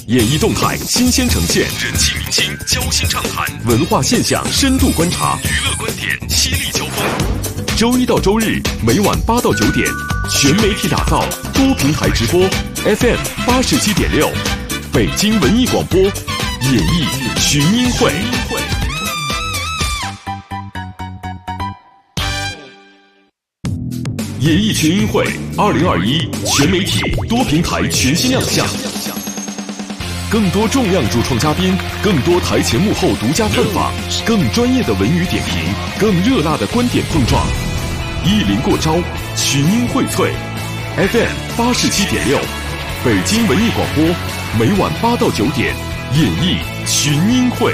演艺动态新鲜呈现，人气明星交心畅谈，文化现象深度观察，娱乐观点犀利交锋。周一到周日每晚8到9点，全媒体打造，多平台直播 ，FM 87.6，北京文艺广播，演艺群英会。演艺群英会2021全媒体多平台全新亮相，更多重量主创嘉宾，更多台前幕后独家探访，更专业的文娱点评，更热辣的观点碰撞。一临过招，群英荟萃 ，FM 87.6，北京文艺广播，每晚8到9点，演艺群英会。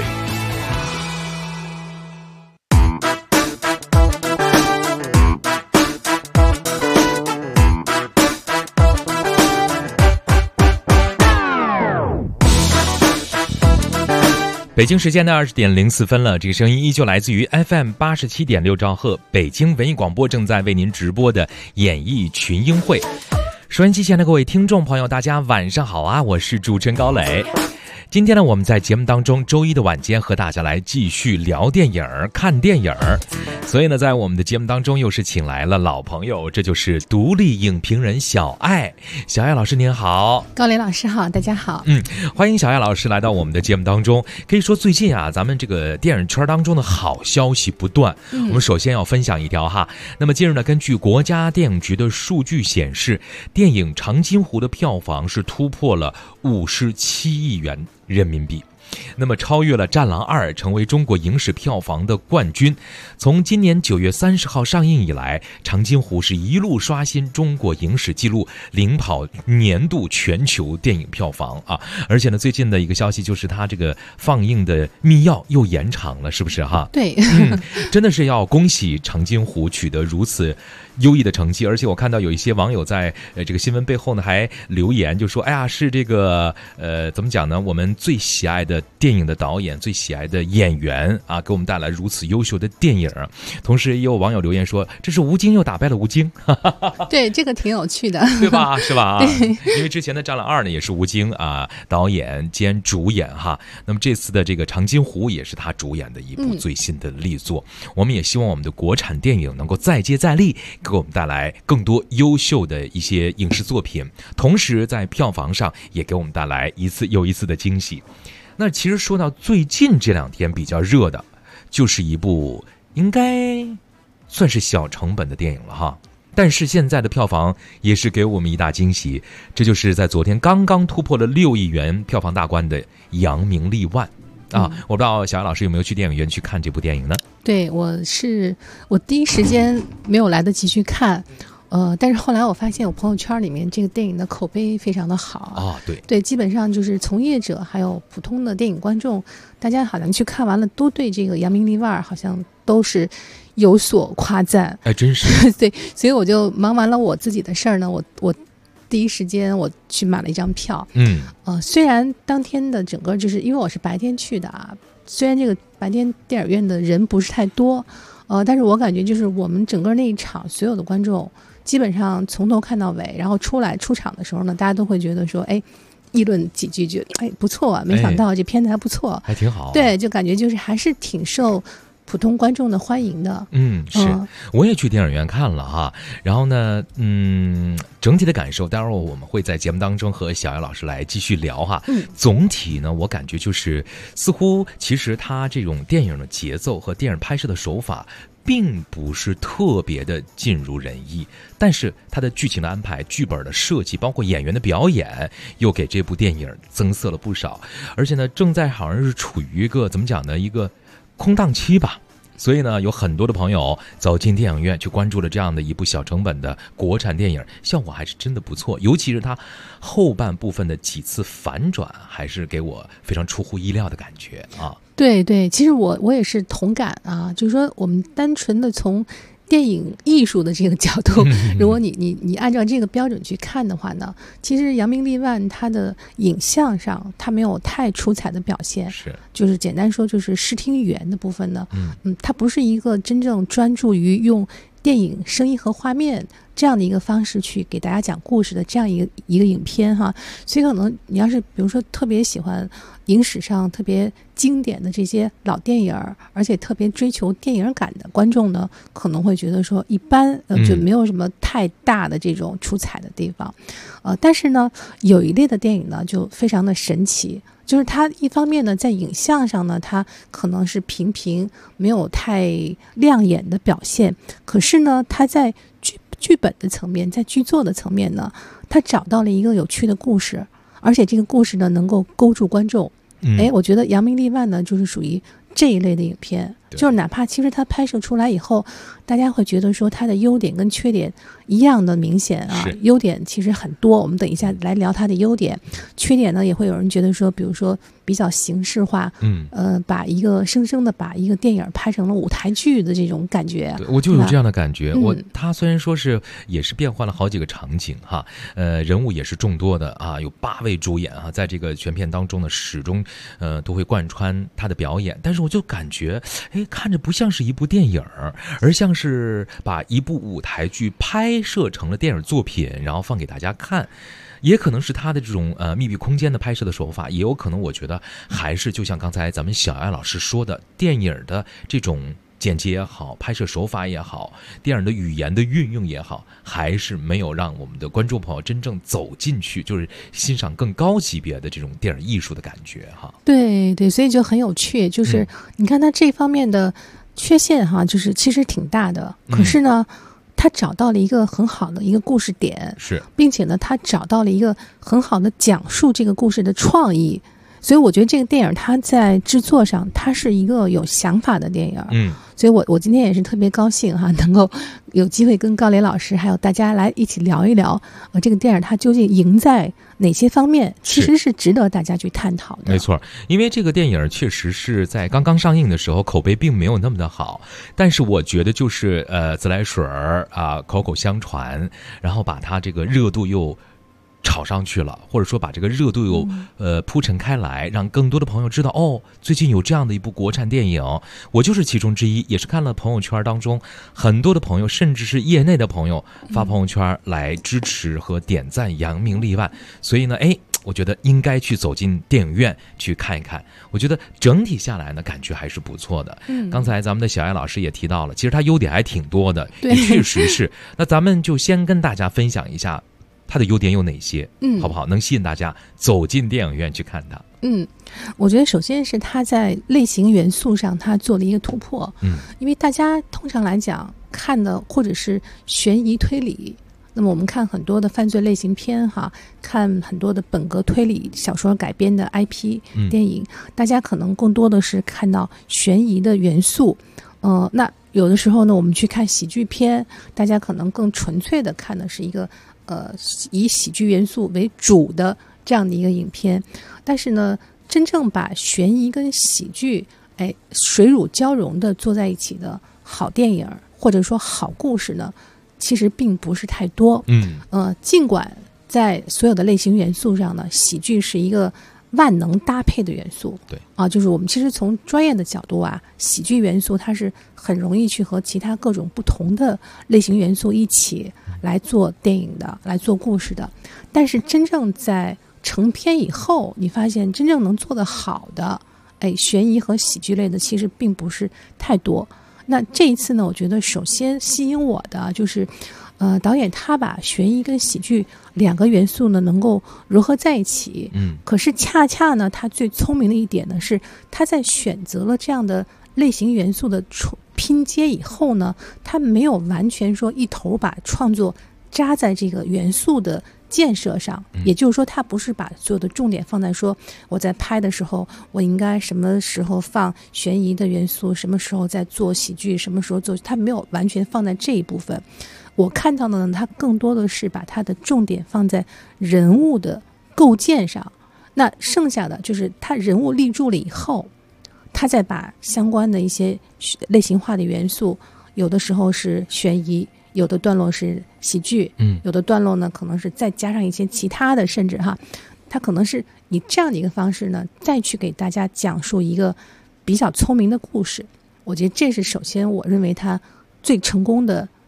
北京时间的20点04分了，这个声音依旧来自于 FM 87.6兆赫，北京文艺广播正在为您直播的演艺群英会。收音机前的各位听众朋友，大家晚上好啊！我是主持人高磊。今天呢，我们在节目当中周一的晚间和大家来继续聊电影、看电影。所以呢，在我们的节目当中又是请来了老朋友，这就是独立影评人小艾。小艾老师您好。 高磊老师好，大家好。 欢迎小艾老师来到我们的节目当中。可以说最近啊，咱们这个电影圈当中的好消息不断。我们首先要分享一条哈。那么近日呢，根据国家电影局的数据显示，电影《长津湖》的票房是突破了57亿元人民币。那么超越了《战狼2》，成为中国影史票房的冠军。从今年9月30号上映以来，《长津湖》是一路刷新中国影史纪录，领跑年度全球电影票房啊！而且呢，最近的一个消息就是它这个放映的密钥又延长了，是不是哈？ 对， 真的是要恭喜《长津湖》取得如此优异的成绩。而且我看到有一些网友在这个新闻背后呢还留言，就说：“哎呀，是这个怎么讲呢？我们最喜爱的电影的导演，最喜爱的演员啊，给我们带来如此优秀的电影。”同时也有网友留言说：“这是吴京又打败了吴京。” 对，这个挺有趣的， 对吧？是吧？ 对， 因为之前的《战狼2》呢也是吴京啊导演兼主演哈。那么这次的这个《长津湖》也是他主演的一部最新的力作。我们也希望我们的国产电影能够再接再厉，给我们带来更多优秀的一些影视作品，同时在票房上也给我们带来一次又一次的惊喜。那其实说到最近这2天比较热的，就是一部应该算是小成本的电影了哈，但是现在的票房也是给我们一大惊喜，这就是在昨天刚刚突破了6亿元票房大关的《扬名立万》啊！我不知道小艾老师有没有去电影院去看这部电影呢？ 对，我第一时间没有来得及去看。但是后来我发现我朋友圈里面这个电影的口碑非常的好啊，对，基本上就是从业者还有普通的电影观众，大家好像去看完了都对这个扬名立万好像都是有所夸赞。 哎，真是对，所以我就忙完了我自己的事儿呢，我第一时间我去买了一张票。虽然当天的整个就是因为我是白天去的啊，虽然这个白天电影院的人不是太多，但是我感觉就是我们整个那一场所有的观众基本上从头看到尾，然后出场的时候呢，大家都会觉得说，哎，议论几句就不错啊，没想到这片子还不错， 还挺好。 对，就感觉就是还是挺受普通观众的欢迎的。 是，我也去电影院看了哈。然后呢，整体的感受，待会儿我们会在节目当中和小艾老师来继续聊哈。总体呢，我感觉就是似乎其实他这种电影的节奏和电影拍摄的手法并不是特别的尽如人意，但是它的剧情的安排、剧本的设计，包括演员的表演，又给这部电影增色了不少。而且呢，正在好像是处于一个怎么讲呢，一个空档期吧。所以呢，有很多的朋友走进电影院去关注了这样的一部小成本的国产电影，效果还是真的不错。尤其是它后半部分的几次反转，还是给我非常出乎意料的感觉啊。 对对，其实我也是同感啊，就是说我们单纯的从电影艺术的这个角度，如果你按照这个标准去看的话呢，其实扬名立万它的影像上它没有太出彩的表现，就是简单说就是视听语言的部分呢，它不是一个真正专注于用电影声音和画面这样的一个方式去给大家讲故事的这样一个影片哈。所以可能你要是比如说特别喜欢影史上特别经典的这些老电影，而且特别追求电影感的观众呢，可能会觉得说一般，就没有什么太大的这种出彩的地方。但是呢，有一类的电影呢就非常的神奇，就是它一方面呢在影像上呢，它可能是平没有太亮眼的表现，可是呢它在剧本的层面，在剧作的层面呢，它找到了一个有趣的故事，而且这个故事呢能够勾住观众。我觉得扬名立万呢就是属于这一类的影片，就是哪怕其实它拍摄出来以后，大家会觉得说它的优点跟缺点一样的明显啊。优点其实很多，我们等一下来聊它的优点。缺点呢，也会有人觉得说，比如说比较形式化，把生生的把一个电影拍成了舞台剧的这种感觉。 对，我就有这样的感觉。它虽然说也是变换了好几个场景哈，人物也是众多的啊，有8位主演啊，在这个全片当中呢，始终都会贯穿他的表演，但是我就感觉看着不像是一部电影，而像是把一部舞台剧拍摄成了电影作品，然后放给大家看。也可能是他的这种密闭空间的拍摄的手法，也有可能我觉得还是就像刚才咱们小艾老师说的，电影的这种剪辑也好，拍摄手法也好，电影的语言的运用也好，还是没有让我们的观众朋友真正走进去，就是欣赏更高级别的这种电影艺术的感觉哈。 对对，所以就很有趣，就是你看他这方面的缺陷哈，就是其实挺大的，可是呢他找到了一个很好的一个故事点，并且呢他找到了一个很好的讲述这个故事的创意，所以我觉得这个电影它在制作上它是一个有想法的电影。所以我今天也是特别高兴哈，能够有机会跟高磊老师还有大家来一起聊一聊这个电影它究竟赢在哪些方面，其实是值得大家去探讨的。 没错，因为这个电影确实是在刚刚上映的时候口碑并没有那么的好，但是我觉得就是自来水口口相传，然后把它这个热度又炒上去了，或者说把这个热度又铺陈开来，让更多的朋友知道最近有这样的一部国产电影。我就是其中之一，也是看了朋友圈当中很多的朋友，甚至是业内的朋友发朋友圈来支持和点赞，扬名立万。所以呢我觉得应该去走进电影院去看一看。我觉得整体下来呢，感觉还是不错的。刚才咱们的小艾老师也提到了，其实它优点还挺多的，也确实是。那咱们就先跟大家分享一下它的优点有哪些，好不好？能吸引大家走进电影院去看它。 我觉得首先是它在类型元素上它做了一个突破。因为大家通常来讲看的或者是悬疑推理，那么我们看很多的犯罪类型片哈，看很多的本格推理小说改编的 IP 电影，大家可能更多的是看到悬疑的元素。那有的时候呢，我们去看喜剧片，大家可能更纯粹的看的是一个以喜剧元素为主的这样的一个影片。但是呢，真正把悬疑跟喜剧水乳交融的做在一起的好电影或者说好故事呢，其实并不是太多。尽管在所有的类型元素上呢，喜剧是一个万能搭配的元素。 对就是我们其实从专业的角度喜剧元素它是很容易去和其他各种不同的类型元素一起来做电影的，来做故事的。但是真正在成片以后，你发现真正能做得好的悬疑和喜剧类的其实并不是太多。那这一次呢，我觉得首先吸引我的就是导演他把悬疑跟喜剧2个元素呢能够融合在一起。可是恰恰呢，他最聪明的一点呢是他在选择了这样的类型元素的拼接以后呢，他没有完全说一头把创作扎在这个元素的建设上。也就是说，他不是把所有的重点放在说我在拍的时候我应该什么时候放悬疑的元素，什么时候在做喜剧，什么时候做，他没有完全放在这一部分。我看到的呢，他更多的是把他的重点放在人物的构建上，那剩下的就是他人物立住了以后，他再把相关的一些类型化的元素，有的时候是悬疑，有的段落是喜剧，有的段落呢可能是再加上一些其他的，甚至他可能是以这样的一个方式呢，再去给大家讲述一个比较聪明的故事。我觉得这是首先我认为他最成功的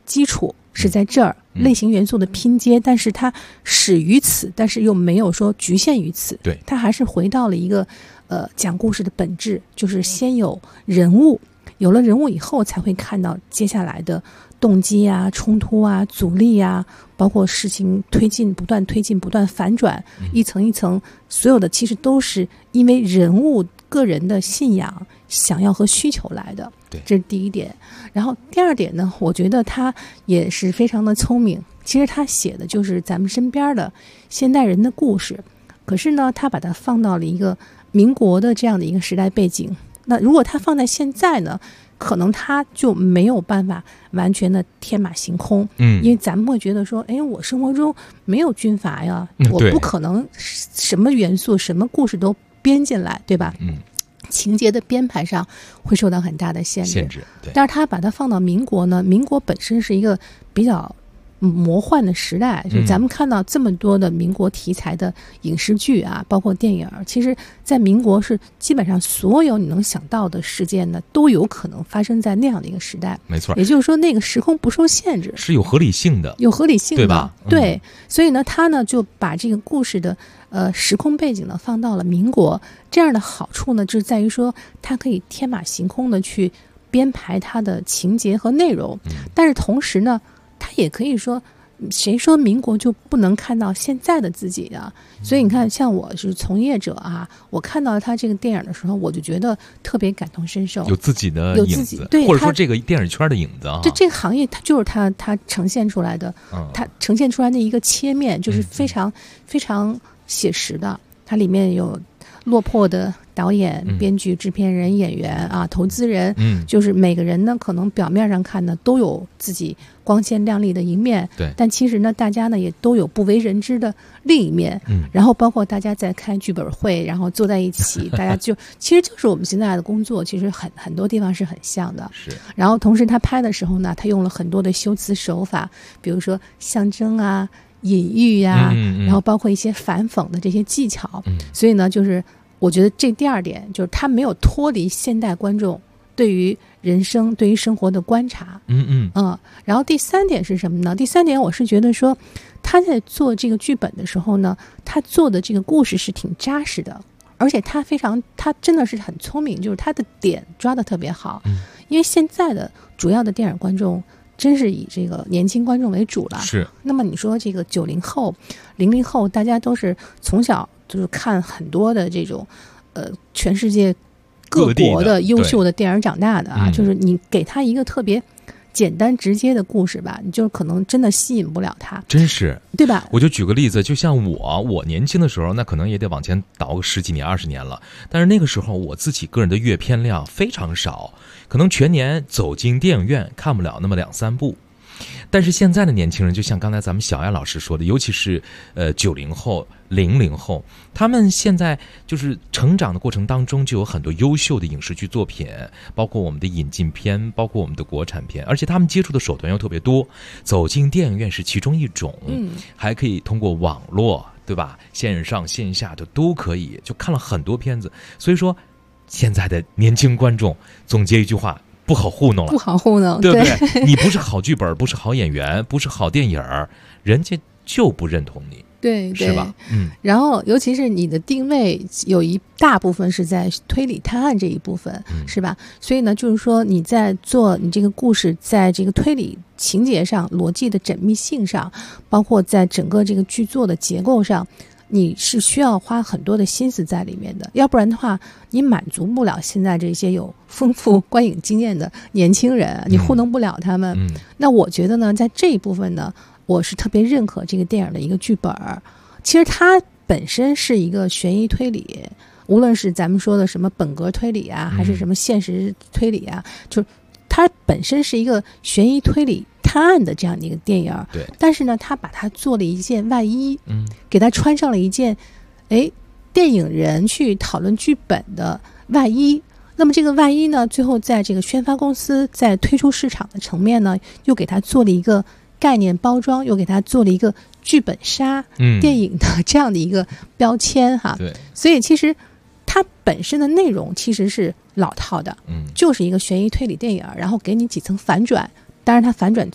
基础是在这儿，类型元素的拼接，但是它始于此，但是又没有说局限于此。 对， 它还是回到了一个讲故事的本质，就是先有人物，有了人物以后，才会看到接下来的动机啊、冲突啊、阻力啊，包括事情不断推进、不断反转，一层一层，所有的其实都是因为人物个人的信仰、想要和需求来的。 对， 这是第一点。然后第二点呢，我觉得他也是非常的聪明。其实他写的就是咱们身边的现代人的故事，可是呢，他把它放到了一个民国的这样的一个时代背景。那如果他放在现在呢，可能他就没有办法完全的天马行空，因为咱们会觉得说，哎，我生活中没有军阀呀，我不可能什么元素、什么故事都编进来，对吧？情节的编排上会受到很大的限制。 对。 但是他把它放到民国呢，民国本身是一个比较魔幻的时代，就咱们看到这么多的民国题材的影视剧啊，包括电影，其实在民国是基本上所有你能想到的事件呢，都有可能发生在那样的一个时代。 没错， 也就是说那个时空不受限制， 是有合理性的， 对吧？ 对，所以呢，他呢就把这个故事的时空背景呢放到了民国，这样的好处呢，就是在于说它可以天马行空的去编排它的情节和内容，但是同时呢，他也可以说，谁说民国就不能看到现在的自己啊？所以你看，像我是从业者啊，我看到他这个电影的时候，我就觉得特别感同身受， 有自己的影子， 对， 或者说这个电影圈的影子啊。 这个行业，它就是它呈现出来的，它呈现出来的一个切面，就是非常非常写实的。它里面有落魄的导演、编剧、制片人、演员啊，投资人，就是每个人呢，可能表面上看呢都有自己光鲜亮丽的一面， 对， 但其实呢，大家呢也都有不为人知的另一面，然后包括大家在开剧本会，然后坐在一起，大家其实就是我们现在的工作，其实很多地方是很像的， 是。 然后同时他拍的时候呢，他用了很多的修辞手法，比如说象征啊、隐喻呀，然后包括一些反讽的这些技巧，所以呢，就是我觉得这第二点就是他没有脱离现代观众对于人生、对于生活的观察，然后第三点是什么呢？第三点我是觉得说他在做这个剧本的时候呢，他做的这个故事是挺扎实的，而且他真的是很聪明，就是他的点抓得特别好，因为现在的主要的电影观众真是以这个年轻观众为主了。 是。 那么你说这个90后、00后，大家都是从小就是看很多的这种全世界各国的优秀的电影长大的啊，就是你给他一个特别简单直接的故事吧，你就可能真的吸引不了他， 真是， 对吧？ 我就举个例子，就像我年轻的时候，那可能也得往前倒个10几年、20年了。但是那个时候我自己个人的阅片量非常少，可能全年走进电影院看不了那么2、3部。但是现在的年轻人，就像刚才咱们小艾老师说的，尤其是90后、00后，他们现在就是成长的过程当中，就有很多优秀的影视剧作品，包括我们的引进片，包括我们的国产片，而且他们接触的手段又特别多，走进电影院是其中一种，还可以通过网络，对吧？线上线下的都可以，就看了很多片子。所以说，现在的年轻观众总结一句话，不好糊弄了， 不好糊弄， 对不对？你不是好剧本，不是好演员，不是好电影，人家就不认同你， 对， 是吧？ 然后尤其是你的定位有一大部分是在推理探案这一部分，是吧？所以呢，就是说你在做你这个故事，在这个推理情节上、逻辑的缜密性上，包括在整个这个剧作的结构上，你是需要花很多的心思在里面的，要不然的话，你满足不了现在这些有丰富观影经验的年轻人，你糊弄不了他们。那我觉得呢，在这一部分呢，我是特别认可这个电影的一个剧本。其实它本身是一个悬疑推理，无论是咱们说的什么本格推理啊，还是什么现实推理啊，就是它本身是一个悬疑推理探案的这样的一个电影， 对。 但是呢，他把它做了一件外衣，给它穿上了一件，电影人去讨论剧本的外衣。那么这个外衣呢，最后在这个宣发公司在推出市场的层面呢，又给它做了一个概念包装，又给它做了一个剧本杀、电影的这样的一个标签哈。 对。 所以其实它本身的内容其实是老套的，就是一个悬疑推理电影，然后给你几层反转。当然它反转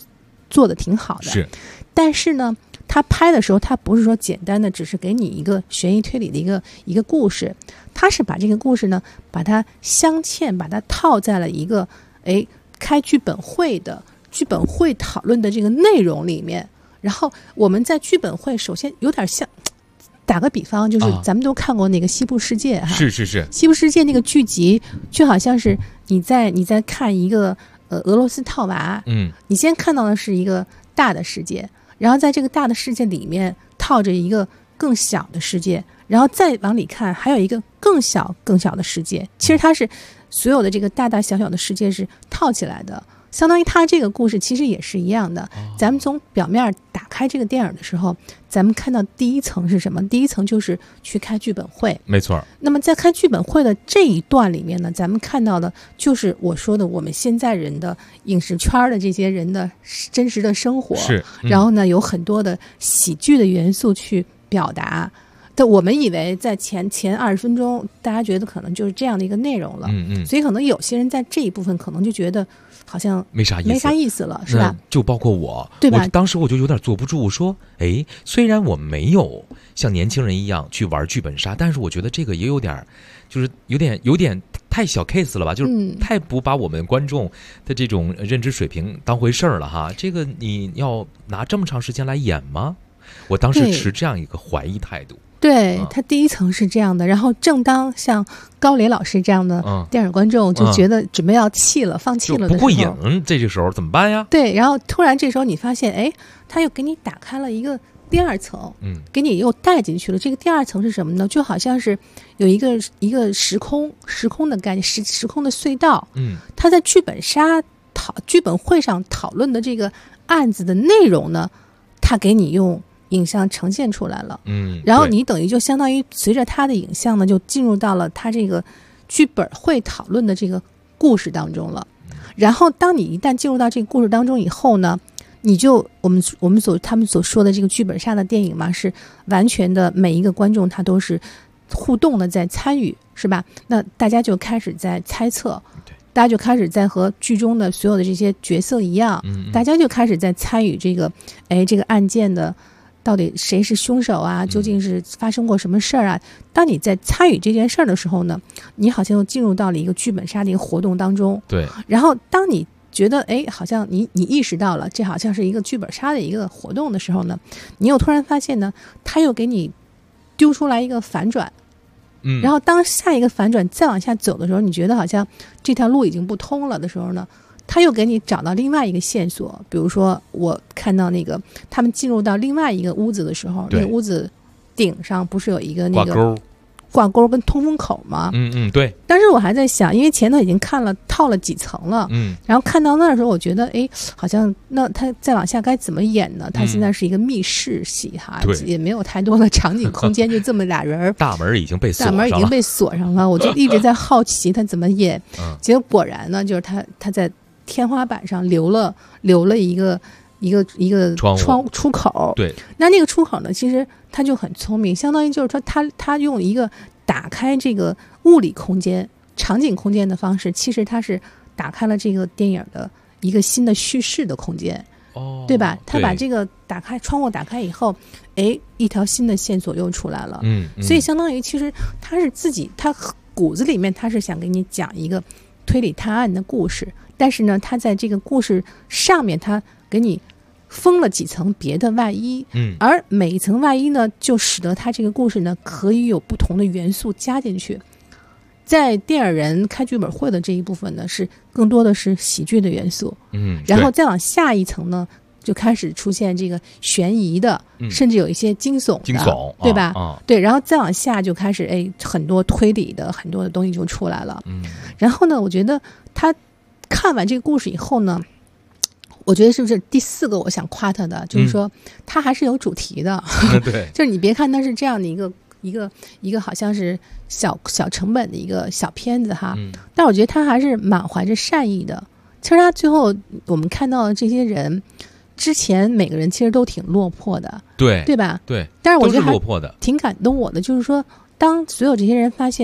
做的挺好的。 是， 但是呢，他拍的时候，他不是说简单的只是给你一个悬疑推理的一个故事，他是把这个故事呢，把它镶嵌，把它套在了一个开剧本会讨论的这个内容里面。然后我们在剧本会，首先有点像，打个比方，就是咱们都看过那个《西部世界》哈， 是， 《西部世界》那个剧集，就好像是你在看一个俄罗斯套娃，你先看到的是一个大的世界，然后在这个大的世界里面套着一个更小的世界，然后再往里看，还有一个更小的世界。其实它是所有的这个大大小小的世界是套起来的。相当于他这个故事其实也是一样的，咱们从表面打开这个电影的时候，咱们看到第一层是什么？第一层就是去开剧本会， 没错。那么在开剧本会的这一段里面呢，咱们看到的就是我说的我们现在人的影视圈的这些人的真实的生活， 是， 然后呢有很多的喜剧的元素去表达。我们以为在前20分钟，大家觉得可能就是这样的一个内容了，所以可能有些人在这一部分可能就觉得好像没啥意思了，是吧？ 就包括我， 对吧？ 当时我就有点坐不住，我说，虽然我没有像年轻人一样去玩剧本杀，但是我觉得这个也有点，就是有点太小 case 了吧，就是太不把我们观众的这种认知水平当回事儿了哈。这个你要拿这么长时间来演吗？我当时持这样一个怀疑态度。 对，他第一层是这样的，然后正当像高磊老师这样的电影观众就觉得准备要放弃了的时候， 不过瘾，这时候怎么办呀？ 对，然后突然这时候你发现，他又给你打开了一个第二层，给你又带进去了。这个第二层是什么呢？就好像是有一个时空的概念，时空的隧道。他在剧本会上讨论的这个案子的内容呢，他给你用影像呈现出来了，然后你等于就相当于随着他的影像呢，就进入到了他这个剧本会讨论的这个故事当中了。然后当你一旦进入到这个故事当中以后呢，你就他们所说的这个剧本杀的电影嘛，是完全的每一个观众他都是互动的在参与，是吧？那大家就开始在猜测。大家就开始在和剧中的所有的这些角色一样，大家就开始在参与这个案件的到底谁是凶手啊？究竟是发生过什么事儿啊？当你在参与这件事儿的时候呢，你好像又进入到了一个剧本杀的一个活动当中。 对。 然后当你觉得好像你意识到了这好像是一个剧本杀的一个活动的时候呢，你又突然发现呢，他又给你丢出来一个反转。然后当下一个反转再往下走的时候，你觉得好像这条路已经不通了的时候呢，他又给你找到另外一个线索。比如说我看到那个他们进入到另外一个屋子的时候，那个屋子顶上不是有一个那个挂钩跟通风口吗？ 对。 当时我还在想，因为前头已经套了几层了，然后看到那时候我觉得好像那他再往下该怎么演呢？他现在是一个密室戏哈，也没有太多的场景空间，就这么俩人，大门已经被锁上了，我就一直在好奇他怎么演。结果果然呢，就是他在天花板上留了一个出口。 对， 那个出口呢，其实他就很聪明，相当于就是说他用一个打开这个物理空间、场景空间的方式，其实他是打开了这个电影的一个新的叙事的空间，对吧？他把这个窗户打开以后，一条新的线索又出来了。所以相当于其实他是他骨子里面他是想给你讲一个推理探案的故事，但是呢，他在这个故事上面他给你封了几层别的外衣，而每一层外衣呢，就使得他这个故事呢可以有不同的元素加进去。在电影人开剧本会的这一部分呢，是更多的是喜剧的元素，然后再往下一层呢，就开始出现这个悬疑的，甚至有一些惊悚的，对吧？对，然后再往下就开始很多推理的很多的东西就出来了。然后呢，我觉得他看完这个故事以后呢，我觉得是不是第四个我想夸他的，就是说他还是有主题的。 对， 就是你别看他是这样的一个好像是小成本的一个小片子哈，但我觉得他还是满怀着善意的。其实他最后我们看到的这些人之前每个人其实都挺落魄的，对吧？ 对， 但是我觉得落魄的挺感动我的，就是说当所有这些人发现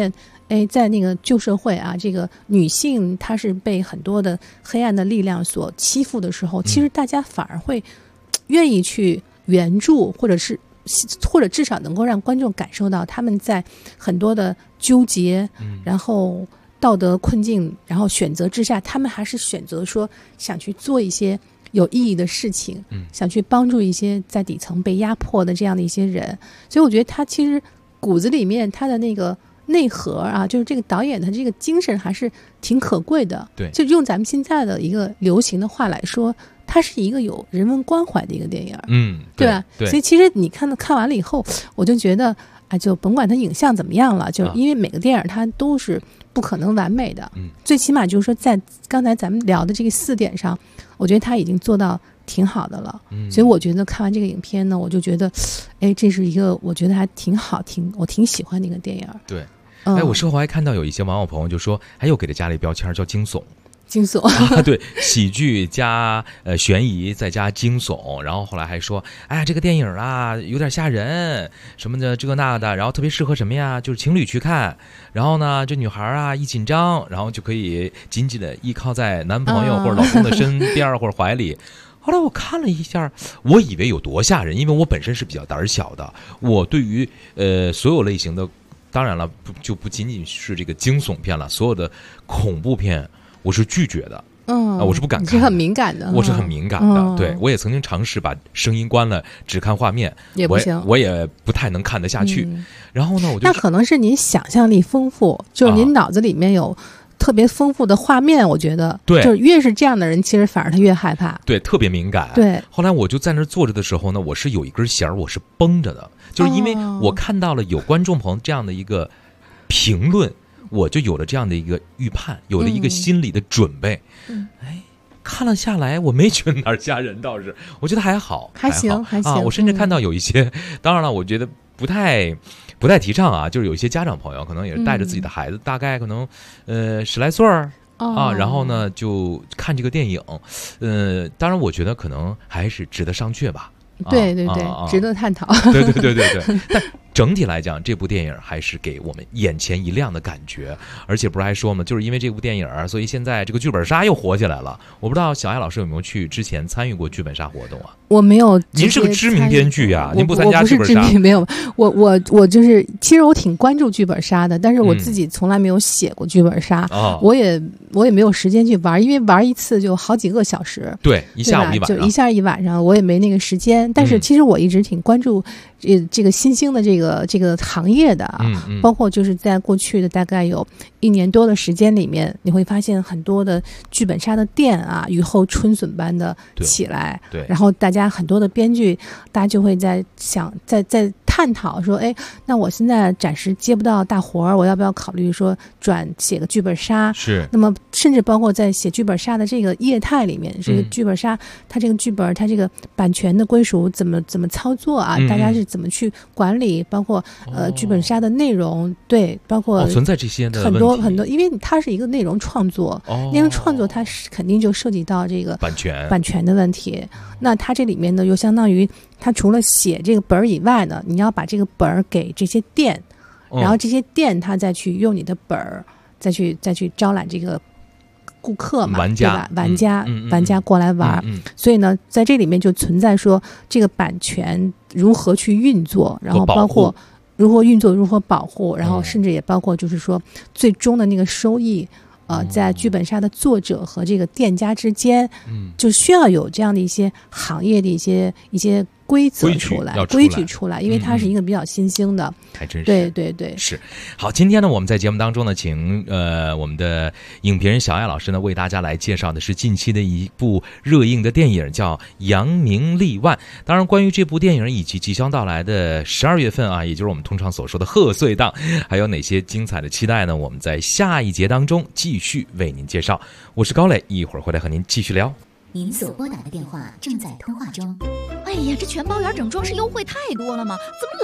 在那个旧社会啊，这个女性她是被很多的黑暗的力量所欺负的时候，其实大家反而会愿意去援助，或者至少能够让观众感受到他们在很多的纠结，然后道德困境，然后选择之下，他们还是选择说想去做一些有意义的事情，想去帮助一些在底层被压迫的这样的一些人。所以我觉得他其实骨子里面他的那个内核啊，就是这个导演的这个精神还是挺可贵的。 对， 就用咱们现在的一个流行的话来说，它是一个有人文关怀的一个电影。对吧？ 对， 所以其实你看完了以后，我就觉得就甭管它影像怎么样了，就因为每个电影它都是不可能完美的，最起码就是说在刚才咱们聊的这个4点上，我觉得他已经做到挺好的了。所以我觉得看完这个影片呢，我就觉得这是一个我觉得还挺好，我挺喜欢的一个电影。 对，我事后还看到有一些网友朋友就说，还有给他加了一标签叫惊悚。对，喜剧加悬疑再加惊悚，然后后来还说，哎呀，这个电影啊有点吓人什么的这个那的，然后特别适合什么呀，就是情侣去看，然后呢这女孩啊一紧张，然后就可以紧紧的依靠在男朋友或者老公的身边或者怀里。后来我看了一下，我以为有多吓人，因为我本身是比较胆小的，我对于所有类型的，当然了不仅仅是这个惊悚片了，所有的恐怖片我是拒绝的，我是不敢看的， 你是很敏感的， 我是很敏感的，对，我也曾经尝试把声音关了，只看画面， 也不行， 我也不太能看得下去。然后呢，我就那可能是您想象力丰富，就是您脑子里面有特别丰富的画面，我觉得， 对， 就是越是这样的人，其实反而他越害怕， 对，特别敏感。 对， 后来我就在那坐着的时候呢，我是有一根弦我是绷着的，就是因为我看到了有观众朋友这样的一个评论。我就有了这样的一个预判，有了一个心理的准备。看了下来，我没觉得哪儿吓人，倒是我觉得还好， 还行啊。 我甚至看到有一些，当然了，我觉得不太提倡啊，就是有一些家长朋友可能也是带着自己的孩子，大概可能10来岁然后呢就看这个电影，当然我觉得可能还是值得商榷吧。 对，值得探讨。 对。但整体来讲，这部电影还是给我们眼前一亮的感觉。而且不是还说吗？就是因为这部电影，所以现在这个剧本杀又火起来了。我不知道小艾老师有没有之前参与过剧本杀活动啊？ 我没有。 您是个知名编剧呀，您不参加剧本杀？ 没有，我就是，其实我挺关注剧本杀的，但是我自己从来没有写过剧本杀。我也没有时间去玩，因为玩一次就好几个小时。 对，一下午一晚上， 就一下一晚上，我也没那个时间。但是其实我一直挺关注这个新兴的这个行业的啊，包括就是在过去的大概有1年多的时间里面，你会发现很多的剧本杀的店啊，雨后春笋般的起来。 对， 然后大家很多的编剧，大家就会在想，在探讨说，那我现在暂时接不到大活儿，我要不要考虑说写个剧本杀？ 是。 那么甚至包括在写剧本杀的这个业态里面，这个剧本杀它这个剧本它这个版权的归属怎么操作啊？大家是怎么去管理？包括剧本杀的内容，对，包括存在这些的很多，因为它是一个内容创作，内容创作它是肯定就涉及到这个版权的问题。那它这里面呢，又相当于它除了写这个本儿以外呢，你要把这个本儿给这些店，然后这些店它再去用你的本儿，再去招揽这个顾客嘛， 玩家， 对吧？玩家过来玩。所以呢，在这里面就存在说这个版权如何去运作，然后包括如何运作、如何保护，然后甚至也包括就是说最终的那个收益。在剧本杀的作者和这个店家之间，就需要有这样的一些行业的一些规矩出来，因为它是一个比较新兴的， 还真是。 对， 是。好，今天呢，我们在节目当中呢，请我们的影评人小艾老师呢，为大家来介绍的是近期的一部热映的电影，叫《扬名立万》。当然，关于这部电影以及即将到来的12月份啊，也就是我们通常所说的贺岁档，还有哪些精彩的期待呢？我们在下一节当中继续为您介绍。我是高磊，一会儿回来和您继续聊。 您所拨打的电话正在通话中。 哎呀，这全包圆整装饰优惠太多了吗？怎么老通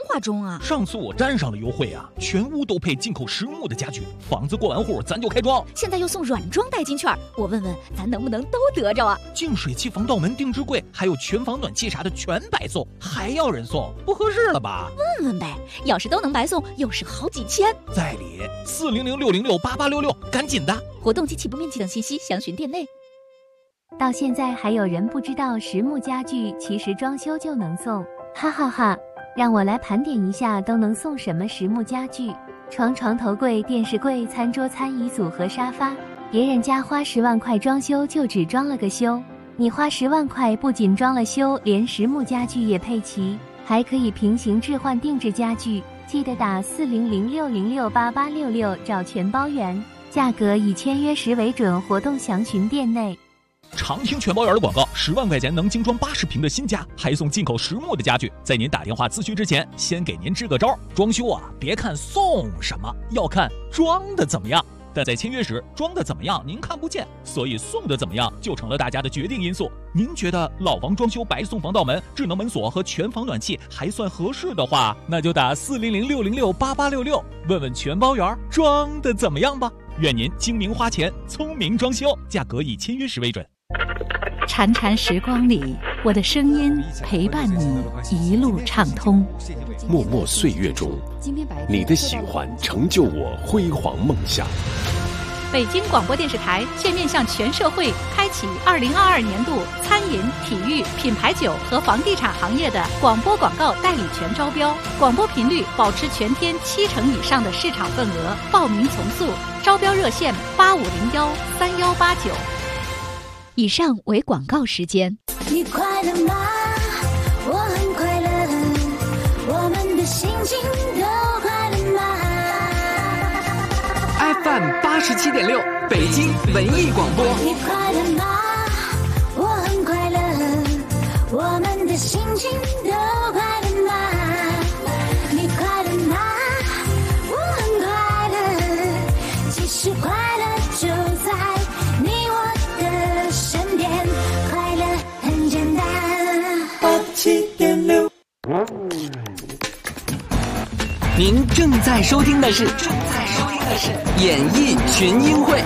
划中啊。 上次我沾上了优惠啊，全屋都配进口实木的家具，房子过完户咱就开装。 现在又送软装代金券，我问问咱能不能都得着啊？ 净水器、防盗门、定制柜，还有全房暖气啥的全白送，还要人送，不合适了吧？ 问问呗，要是都能白送，又是好几千。 在理，400-606-8866，赶紧的！ 活动及起步面积等信息详询店内。 到现在还有人不知道实木家具其实装修就能送，哈哈哈！让我来盘点一下都能送什么实木家具：床、床头柜、电视柜、餐桌、餐椅组合沙发。别人家花10万块装修就只装了个修，你花10万块不仅装了修，连实木家具也配齐，还可以平行置换定制家具。记得打400-606-8866找全包圆，价格以签约时为准，活动详询店内。 常听全包圆的广告，10万块钱能精装80平的新家，还送进口实木的家具。在您打电话咨询之前，先给您支个招，装修啊，别看送什么，要看装的怎么样。但在签约时，装的怎么样您看不见，所以送的怎么样就成了大家的决定因素。您觉得老房装修白送防盗门、智能门锁和全房暖气还算合适的话，那就打400-606-8866，问问全包圆装的怎么样吧。愿您精明花钱，聪明装修，价格以签约时为准。 潺潺时光里，我的声音陪伴你一路畅通。 默默岁月中，你的喜欢成就我辉煌梦想。 北京广播电视台现面向全社会开启2022年度餐饮、体育、品牌酒和房地产行业的广播广告代理权招标，广播频率保持全天70%以上的市场份额，报名从速，招标热线8501-3189。 以上为广告时间。 你快乐吗？我很快乐，我们的心情都快乐吗？ FM 87.6北京文艺广播。 你快乐吗？我很快乐，我们的心情都快乐吗？你快乐吗？我很快乐，其实快乐就在你我的身边，快乐很简单。87.6。 您正在收听的是演艺群英会。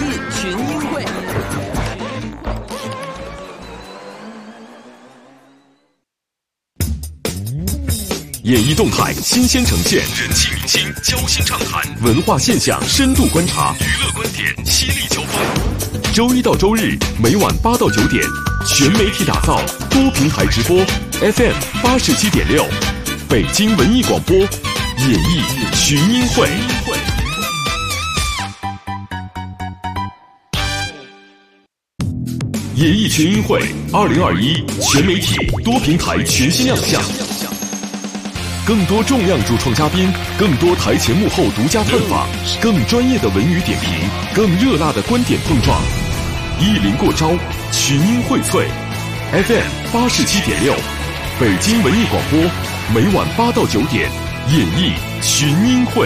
演艺动态新鲜呈现，人气明星交心畅谈，文化现象深度观察，娱乐观点犀利交锋。周一到周日每晚8到9点，全媒体打造，多平台直播 FM 87.6，北京文艺广播，演艺群英会。演艺群英会2021全媒体多平台全新亮相。更多重量主创嘉宾，更多台前幕后独家探访，更专业的文娱点评，更热辣的观点碰撞。一临过招，群英荟萃。FM 87.6，北京文艺广播，每晚8到9点，演艺群英会。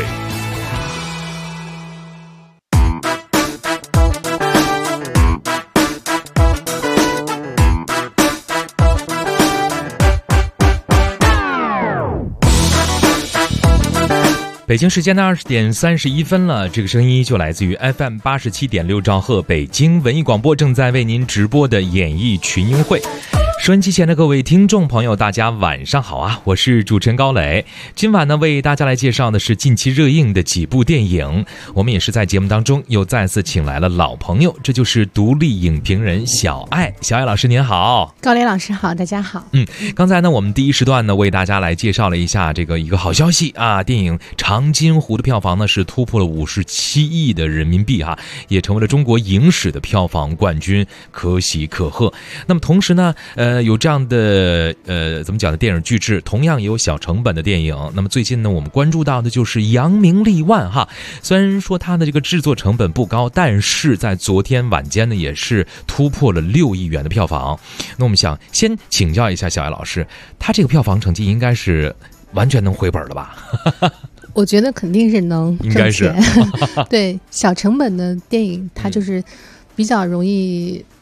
北京时间的20点31分了，这个声音就来自于 FM 87.6兆赫北京文艺广播，正在为您直播的演艺群英会。收音机前的各位听众朋友，大家晚上好啊！我是主持人高磊。今晚呢，为大家来介绍的是近期热映的几部电影。我们也是在节目当中又再次请来了老朋友，这就是独立影评人小爱。小爱老师您好。 高磊老师好，大家好。 刚才呢，我们第一时段呢为大家来介绍了一下一个好消息啊，电影《长津湖》的票房呢是突破了57亿的人民币哈，也成为了中国影史的票房冠军，可喜可贺。那么同时呢，有这样的怎么讲的电影巨制，同样也有小成本的电影。那么最近呢，我们关注到的就是《扬名立万》哈。虽然说它的这个制作成本不高，但是在昨天晚间呢，也是突破了6亿元的票房。那我们想先请教一下小艾老师，他这个票房成绩应该是完全能回本了吧？ 我觉得肯定是能挣钱，应该是对小成本的电影，它就是比较容易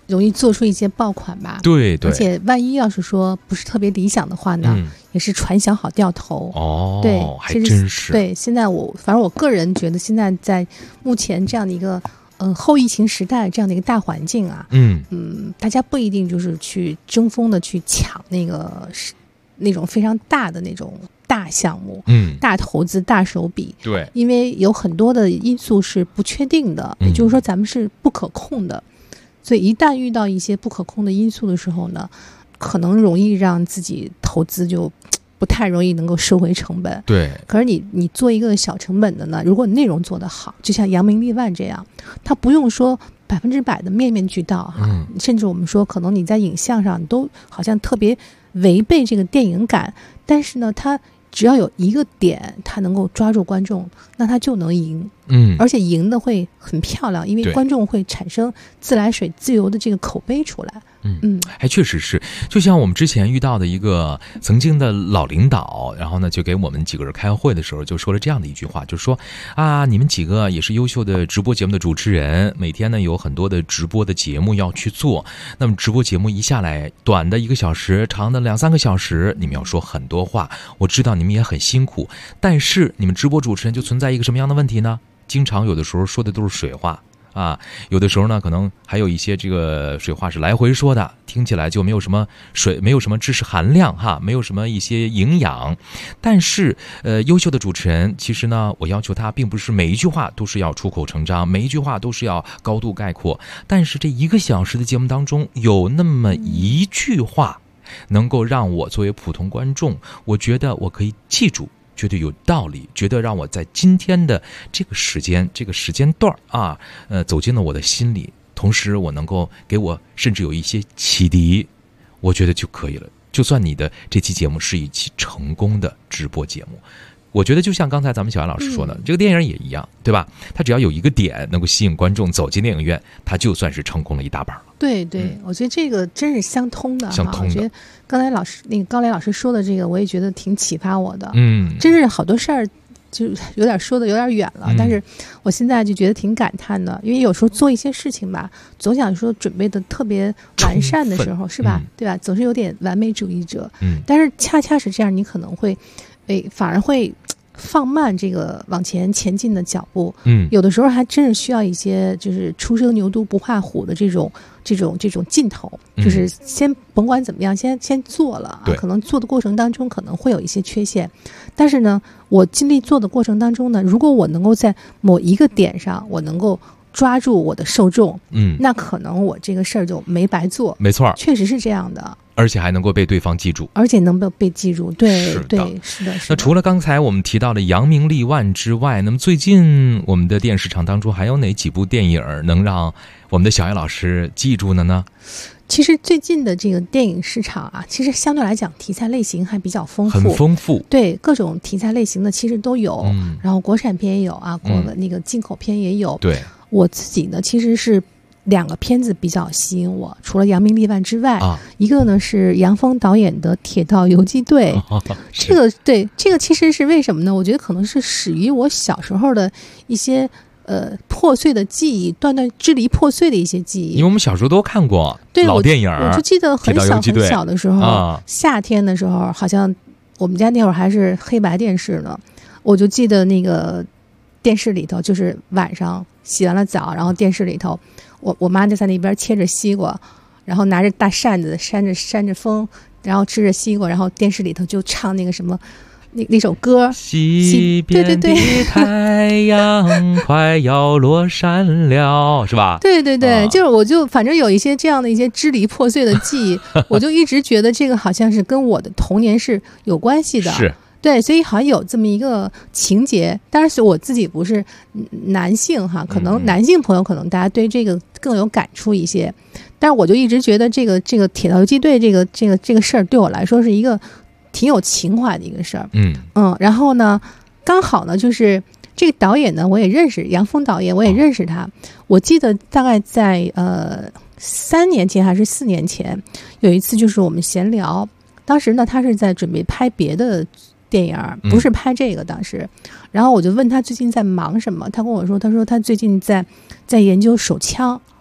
容易做出一些爆款吧。 对对， 而且万一要是说不是特别理想的话呢，也是船小好掉头。 对，还真是。 对，现在反正我个人觉得，现在在目前这样的一个后疫情时代这样的一个大环境啊，大家不一定就是去争锋的去抢那种非常大的那种大项目，大投资、大手笔。 对， 因为有很多的因素是不确定的，也就是说咱们是不可控的，所以一旦遇到一些不可控的因素的时候呢，可能容易让自己投资就不太容易能够收回成本。 对， 可是你做一个小成本的呢，如果内容做得好，就像扬名立万这样，它不用说100%的面面俱到哈，甚至我们说可能你在影像上都好像特别违背这个电影感，但是呢，它只要有一个点，它能够抓住观众，那它就能赢。而且赢的会很漂亮，因为观众会产生自来水自由的这个口碑出来。 还确实是，就像我们之前遇到的一个曾经的老领导，然后呢就给我们几个人开会的时候就说了这样的一句话，就说啊，你们几个也是优秀的直播节目的主持人，每天呢有很多的直播的节目要去做，那么直播节目一下来，短的1个小时，长的2-3个小时，你们要说很多话，我知道你们也很辛苦，但是你们直播主持人就存在一个什么样的问题呢？经常有的时候说的都是水话啊，有的时候呢可能还有一些这个水话是来回说的，听起来就没有什么没有什么知识含量哈，没有什么一些营养。但是优秀的主持人其实呢，我要求他并不是每一句话都是要出口成章，每一句话都是要高度概括，但是这1个小时的节目当中有那么一句话能够让我作为普通观众，我觉得我可以记住，觉得有道理，觉得让我在今天的这个时间段啊，走进了我的心里，同时我能够给我甚至有一些启迪，我觉得就可以了。就算你的这期节目是一期成功的直播节目，我觉得就像刚才咱们小安老师说的，这个电影也一样，对吧？它只要有一个点能够吸引观众走进电影院，它就算是成功了一大半了。 对对，我觉得这个真是相通的。我觉得刚才高磊老师说的这个，我也觉得挺启发我的。真是好多事儿就有点说的有点远了，但是我现在就觉得挺感叹的，因为有时候做一些事情吧，总想说准备的特别完善的时候，是吧？对吧？总是有点完美主义者。但是恰恰是这样，你可能会反而会放慢这个往前进的脚步。有的时候还真是需要一些就是初生牛犊不怕虎的这种劲头，就是先甭管怎么样，先做了啊。可能做的过程当中可能会有一些缺陷，但是呢，我尽力做的过程当中呢，如果我能够在某一个点上，我能够抓住我的受众，那可能我这个事儿就没白做。没错，确实是这样的。 而且还能够被对方记住， 而且能被记住。对对，是的。 那除了刚才我们提到的扬名立万之外，那么最近我们的电视市场当中还有哪几部电影能让我们的小艾老师记住的呢？ 其实最近的这个电影市场啊，其实相对来讲题材类型还比较丰富， 很丰富。对， 各种题材类型的其实都有，然后国产片也有啊，那个进口片也有。对，我自己呢其实是2个片子比较吸引我，除了扬名立万之外，一个呢是杨峰导演的《铁道游击队》。这个其实是为什么呢？我觉得可能是始于我小时候的一些破碎的记忆，支离破碎的一些记忆。 因为我们小时候都看过老电影， 我就记得很小的时候，夏天的时候，好像我们家那会儿还是黑白电视呢，我就记得那个电视里头，就是晚上洗完了澡，然后电视里头。我妈就在那边切着西瓜，然后拿着大扇子扇着风，然后吃着西瓜，然后电视里头就唱那个什么那首歌， 西边的太阳快要落山了，是吧？ 对对对，就是我就反正有一些这样的一些支离破碎的记忆，我就一直觉得这个好像是跟我的童年是有关系的。是。对，所以好像有这么一个情节，当然是我自己不是男性哈，可能男性朋友可能大家对这个更有感触一些，但是我就一直觉得这个铁道游击队这个事儿对我来说是一个挺有情怀的一个事儿。然后呢，刚好呢就是这个导演呢我也认识，杨峰导演我也认识他，我记得大概在3年前还是4年前有一次就是我们闲聊，当时呢他是在准备拍别的电影，不是拍这个当时，然后我就问他最近在忙什么，他跟我说，他说他最近在研究手枪。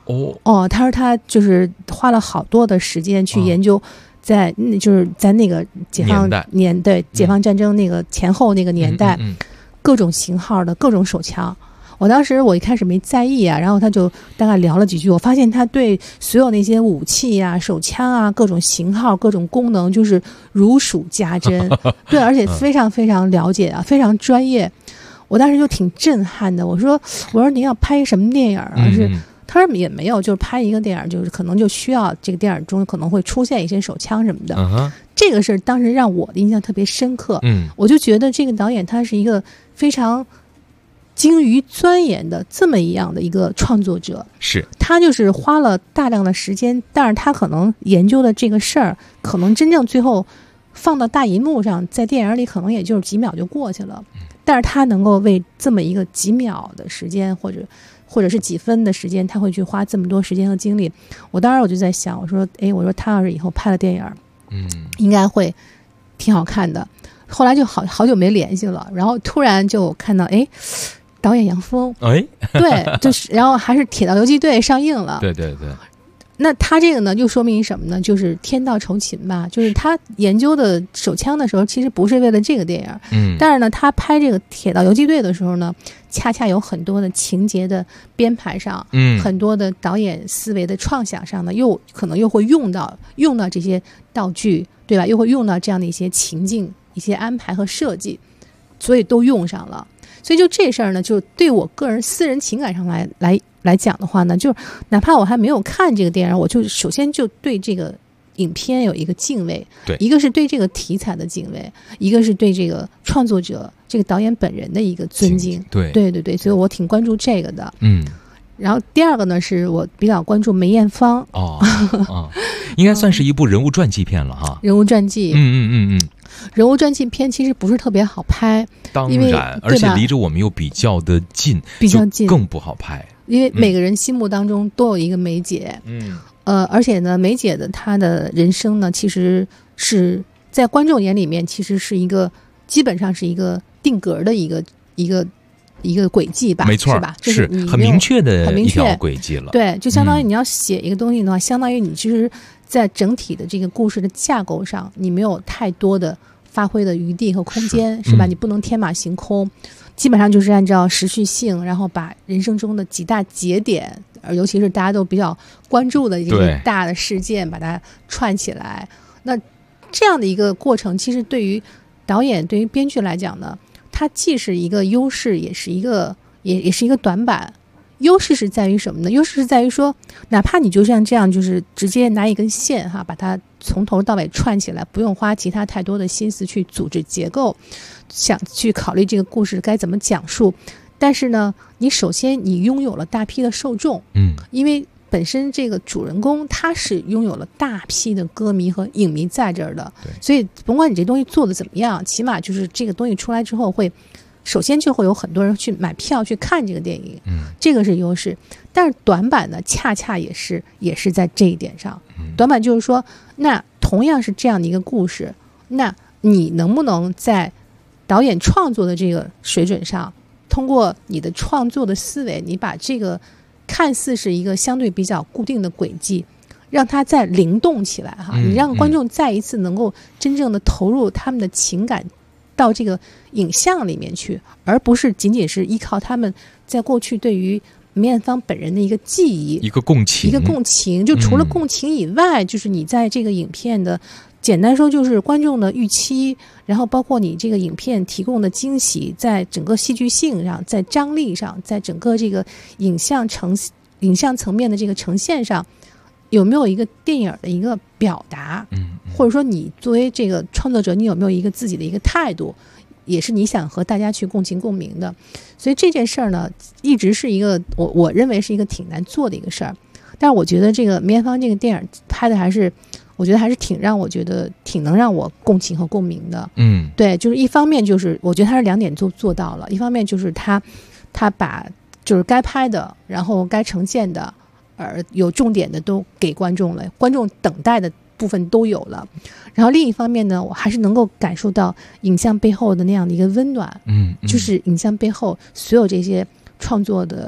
他说他就是花了好多的时间去研究就是在那个解放解放战争那个前后那个年代，各种型号的各种手枪。我一开始没在意啊，然后他就大概聊了几句，我发现他对所有那些武器啊、手枪啊、各种型号、各种功能就是如数家珍，对，而且非常非常了解啊，非常专业。我当时就挺震撼的，我说您要拍什么电影啊？他说也没有，就是拍一个电影，就是可能就需要这个电影中可能会出现一些手枪什么的。这个事当时让我的印象特别深刻。我就觉得这个导演他是一个非常精于钻研的这么一样的一个创作者， 是他就是花了大量的时间，但是他可能研究的这个事儿，可能真正最后放到大银幕上，在电影里可能也就是几秒就过去了，但是他能够为这么一个几秒的时间，或者是几分的时间，他会去花这么多时间和精力。我当时我就在想，我说他要是以后拍了电影，应该会挺好看的。后来就好久没联系了，然后突然就看到导演杨峰，对，就是然后还是《铁道游击队》上映了， 对。 那他这个呢，就说明什么呢？就是天道酬勤吧。就是他研究的手枪的时候，其实不是为了这个电影，但是呢，他拍这个《铁道游击队》的时候呢，恰恰有很多的情节的编排上，很多的导演思维的创想上呢，可能又会用到这些道具，对吧？又会用到这样的一些情境、一些安排和设计，所以都用上了。所以就这事儿呢，就对我个人私人情感上来讲的话呢，就是哪怕我还没有看这个电影，我就首先就对这个影片有一个敬畏， 对， 一个是对这个题材的敬畏，一个是对这个创作者、这个导演本人的一个尊敬，对，所以我挺关注这个的，然后第二个呢，是我比较关注梅艳芳， 应该算是一部人物传记片了哈， 人物传记，人物传记片其实不是特别好拍， 当然，而且离着我们又比较近，就更不好拍。 因为每个人心目当中都有一个梅姐，而且呢，梅姐的她的人生呢，其实是在观众眼里面，其实是一个基本上是一个定格的一个轨迹吧， 没错， 是吧？就是很明确的一条轨迹了。 对，就相当于你要写一个东西的话，相当于你其实在整体的这个故事的架构上，你没有太多的发挥的余地和空间，是吧？你不能天马行空。基本上就是按照时序性，然后把人生中的几大节点，尤其是大家都比较关注的一个大的事件，把它串起来。那这样的一个过程，其实对于导演、对于编剧来讲呢，它既是一个优势，也是一个短板。优势是在于什么呢？优势是在于说，哪怕你就像这样，就是直接拿一根线把它从头到尾串起来，不用花其他太多的心思去组织结构，想去考虑这个故事该怎么讲述。但是呢，你首先你拥有了大批的受众，因为本身这个主人公他是拥有了大批的歌迷和影迷在这儿的，所以甭管你这东西做的怎么样，起码就是这个东西出来之后会。首先就会有很多人去买票去看这个电影，这个是优势。但是短板呢，恰恰也是在这一点上。短板就是说，那同样是这样的一个故事，那你能不能在导演创作的这个水准上，通过你的创作的思维，你把这个看似是一个相对比较固定的轨迹，让它再灵动起来你让观众再一次能够真正的投入他们的情感到这个影像里面去，而不是仅仅是依靠他们在过去对于梅艳芳本人的一个记忆， 一个共情。 就除了共情以外，就是你在这个影片的简单说就是观众的预期，然后包括你这个影片提供的惊喜，在整个戏剧性上，在张力上，在整个这个影像层面的这个呈现上，有没有一个电影的一个表达，或者说你作为这个创作者，你有没有一个自己的一个态度，也是你想和大家去共情共鸣的。所以这件事儿呢，一直是一个我认为是一个挺难做的一个事儿。但是我觉得这个梅艳芳这个电影拍的我觉得还是挺能让我共情和共鸣的。对，就是一方面就是我觉得他是两点做到了，一方面就是他把就是该拍的，然后该呈现的。有重点的都给观众了，观众等待的部分都有了。然后另一方面呢，我还是能够感受到影像背后的那样的一个温暖，就是影像背后所有这些创作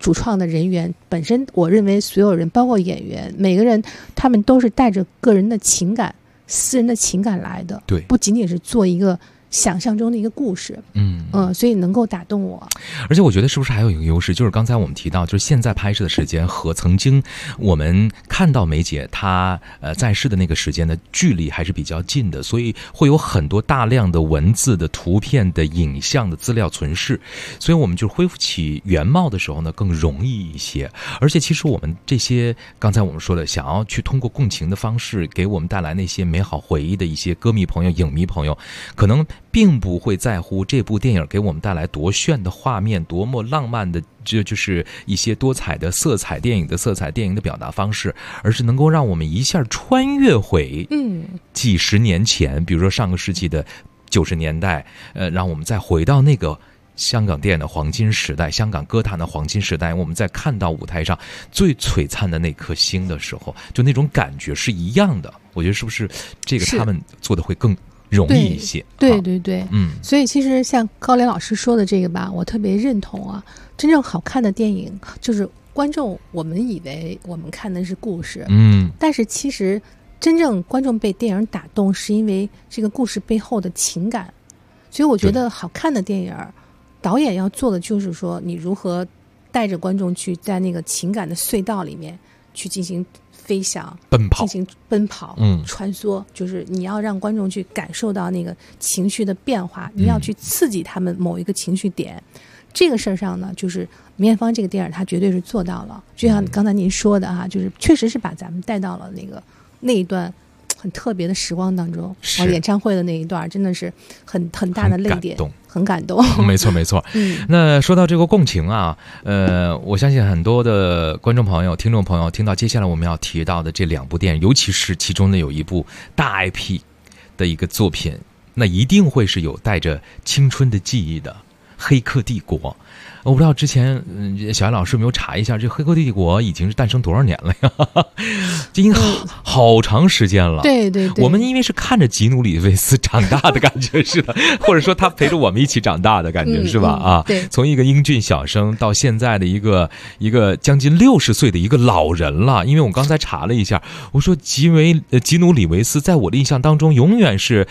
主创的人员本身，我认为所有人，包括演员，每个人他们都是带着个人的情感、私人的情感来的， 对， 不仅仅是做一个想象中的一个故事，所以能够打动我。 而且我觉得是不是还有一个优势，就是刚才我们提到，就是现在拍摄的时间和曾经我们看到梅姐她在世的那个时间的距离还是比较近的，所以会有很多大量的文字的、图片的、影像的资料存世，所以我们就恢复起原貌的时候呢更容易一些。而且其实我们这些刚才我们说的，想要去通过共情的方式给我们带来那些美好回忆的一些歌迷朋友、影迷朋友，可能并不会在乎这部电影给我们带来多炫的画面，多么浪漫的，就是一些多彩的色彩，电影的色彩，电影的表达方式，而是能够让我们一下穿越回几十年前，比如说上个世纪的90年代，让我们再回到那个香港电影的黄金时代，香港歌坛的黄金时代，我们在看到舞台上最璀璨的那颗星的时候，就那种感觉是一样的。我觉得是不是这个他们做的会更容易一些？ 对，所以其实像高廉老师说的这个吧，我特别认同啊。真正好看的电影，就是观众我们以为我们看的是故事，但是其实真正观众被电影打动，是因为这个故事背后的情感。所以我觉得好看的电影，导演要做的就是说，你如何带着观众去在那个情感的隧道里面去进行飞翔、进行奔跑、穿梭，就是你要让观众去感受到那个情绪的变化，你要去刺激他们某一个情绪点。这个事儿上呢，就是梅艳芳这个电影它绝对是做到了，就像刚才您说的哈，就是确实是把咱们带到了那一段很特别的时光当中。演唱会的那一段真的是很大的泪点，很感动。 没错。那说到这个共情啊，我相信很多的观众朋友、听众朋友听到接下来我们要提到的这2部电影，尤其是其中的有一部大 IP 的一个作品，那一定会是有带着青春的记忆的《黑客帝国》。我不知道之前小艾老师有没有查一下，这《黑客帝国》已经是诞生多少年了呀？这已经好长时间了。 对， 我们因为是看着吉努里维斯长大的感觉似的，或者说他陪着我们一起长大的感觉是吧？ 对， 从一个英俊小生到现在的一个将近60岁的一个老人了。因为我刚才查了一下，我说吉努里维斯在我的印象当中永远是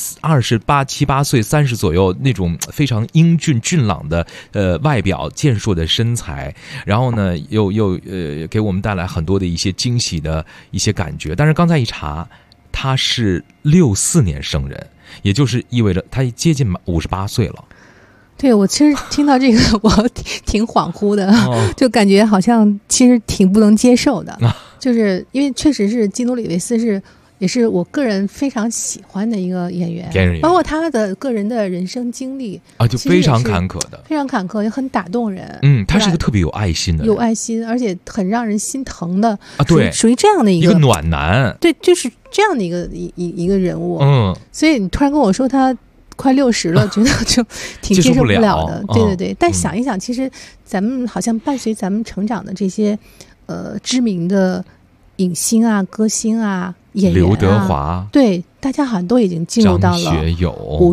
28、7、8岁，30左右那种非常英俊俊朗的外表、健硕的身材，然后呢又给我们带来很多的一些惊喜的一些感觉。但是刚才一查，他是64年生人，也就是意味着他接近58岁了。 对，我其实听到这个我挺恍惚的，就感觉好像其实挺不能接受的，就是因为确实是基努里维斯也是我个人非常喜欢的一个演员，包括他的个人的人生经历啊，就非常坎坷的， 非常坎坷，也很打动人。 他是一个特别有爱心的人， 有爱心，而且很让人心疼的啊，对， 属于这样的一个暖男， 对，就是这样的一个人物。所以你突然跟我说他快60了，觉得就挺接受不了的。对，但想一想，其实咱们好像伴随咱们成长的这些知名的影星啊、歌星啊、演员啊， 刘德华， 对，大家好像都已经进入到了张学友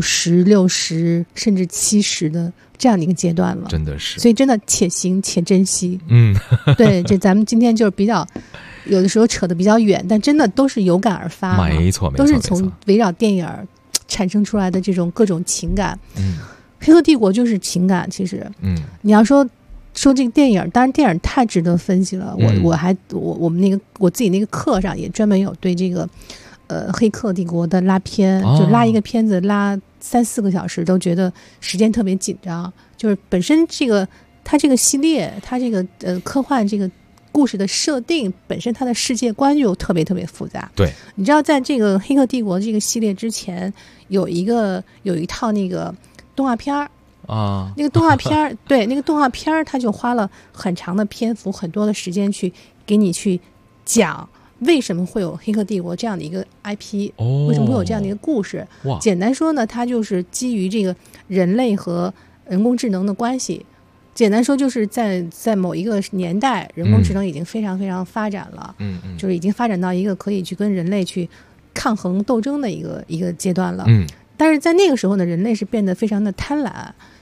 50、60甚至70的这样的一个阶段了， 真的是。 所以真的且行且珍惜。对，这咱们今天就是比较有的时候扯得比较远，但真的都是有感而发， 没错， 都是从围绕电影产生出来的这种各种情感。黑客帝国就是情感，其实你要说这个电影，当然电影太值得分析了。我们那个我自己那个课上也专门有对这个黑客帝国的拉片，就拉一个片子拉3-4个小时，都觉得时间特别紧张。就是本身它这个系列，它这个科幻这个故事的设定本身，它的世界观就特别特别复杂。 对， 你知道在这个黑客帝国这个系列之前，有一套那个动画片啊，那个动画片对，那个动画片它就花了很长的篇幅、很多的时间去给你去讲为什么会有黑客帝国这样的一个 IP，为什么会有这样的一个故事。简单说呢，它就是基于这个人类和人工智能的关系。简单说就是在某一个年代，人工智能已经非常非常发展了，就是已经发展到一个可以去跟人类去抗衡斗争的一个阶段了。但是在那个时候呢，人类是变得非常的贪婪，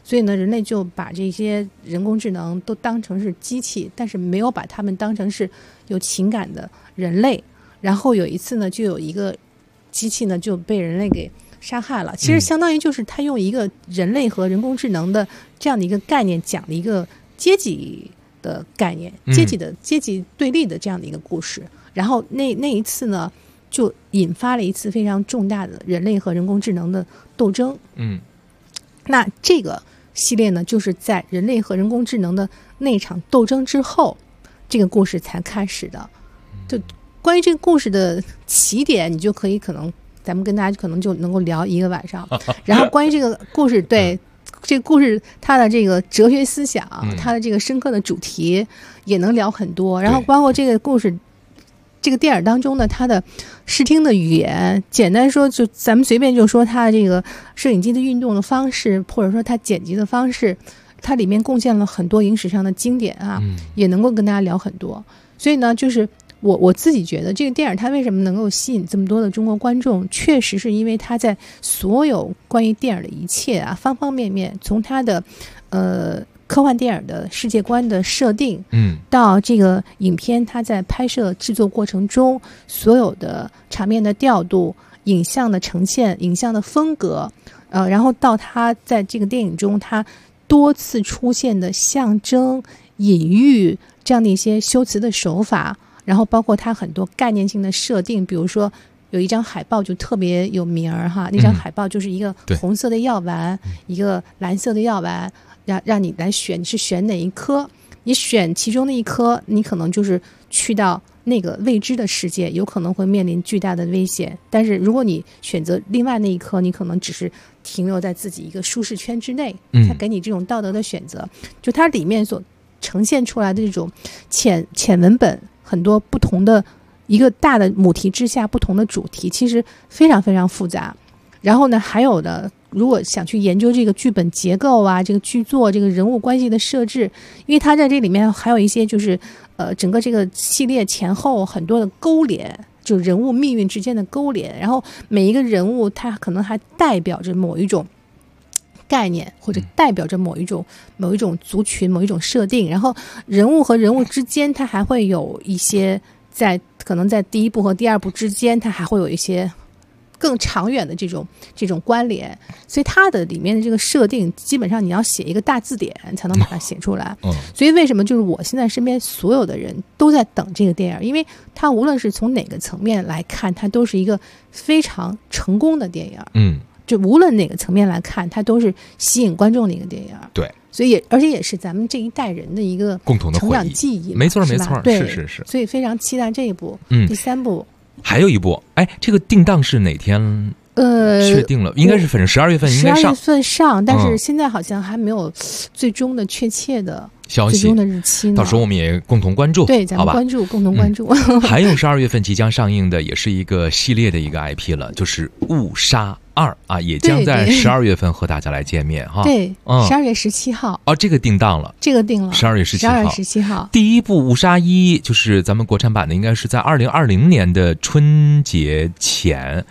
所以呢，人类就把这些人工智能都当成是机器，但是没有把他们当成是有情感的人类。然后有一次呢，就有一个机器呢就被人类给杀害了。其实相当于就是他用一个人类和人工智能的这样的一个概念，讲了一个阶级的概念，阶级对立的这样的一个故事。然后那一次呢，就引发了一次非常重大的人类和人工智能的斗争。那这个系列呢，就是在人类和人工智能的那场斗争之后，这个故事才开始的。就关于这个故事的起点，你就可以可能咱们跟大家可能就能够聊一个晚上。然后关于这个故事，对这个故事它的这个哲学思想，它的这个深刻的主题也能聊很多。然后包括这个故事。这个电影当中呢，它的视听的语言，简单说就咱们随便就说它的这个摄影机的运动的方式，或者说它剪辑的方式，它里面贡献了很多影史上的经典啊，也能够跟大家聊很多。所以呢，就是我自己觉得这个电影它为什么能够吸引这么多的中国观众，确实是因为它在所有关于电影的一切啊，方方面面，从它的科幻电影的世界观的设定，到这个影片它在拍摄制作过程中所有的场面的调度、影像的呈现、影像的风格，然后到它在这个电影中它多次出现的象征、隐喻这样的一些修辞的手法，然后包括它很多概念性的设定，比如说有一张海报就特别有名哈，那张海报就是一个红色的药丸，一个蓝色的药丸。让你来选，你是选哪一颗？你选其中的一颗，你可能就是去到那个未知的世界，有可能会面临巨大的危险。但是如果你选择另外那一颗，你可能只是停留在自己一个舒适圈之内。它给你这种道德的选择，就它里面所呈现出来的这种浅文本，很多不同的一个大的母题之下不同的主题，其实非常非常复杂。然后呢，还有的，如果想去研究这个剧本结构啊，这个剧作，这个人物关系的设置，因为它在这里面还有一些就是整个这个系列前后很多的勾连，就人物命运之间的勾连，然后每一个人物他可能还代表着某一种概念，或者代表着某一种族群、某一种设定，然后人物和人物之间它还会有一些可能在第一部和第二部之间它还会有一些更长远的这种关联，所以它的里面的这个设定，基本上你要写一个大字典才能把它写出来。所以为什么就是我现在身边所有的人都在等这个电影，因为它无论是从哪个层面来看，它都是一个非常成功的电影。就无论哪个层面来看，它都是吸引观众的一个电影。 对， 所以而且也是咱们这一代人的一个共同的成长记忆。 没错，没错， 对， 是。 所以非常期待这一部。第三部。 还有一部，这个定档是哪天？确定了，应该是反正12月份应该上。12月份上，但是现在好像还没有最终的确切的消息， 最终的日期呢。 到时候我们也共同关注， 对，咱们关注，共同关注。 还有12月份即将上映的，也是一个系列的一个 IP 了，就是《误杀2》啊，也将在12月份和大家来见面哈。 对，12月17号。 这个定档了， 这个定了 ，12月17 号。 第一部《误杀1》就是咱们国产版的，应该是在2020年的春节前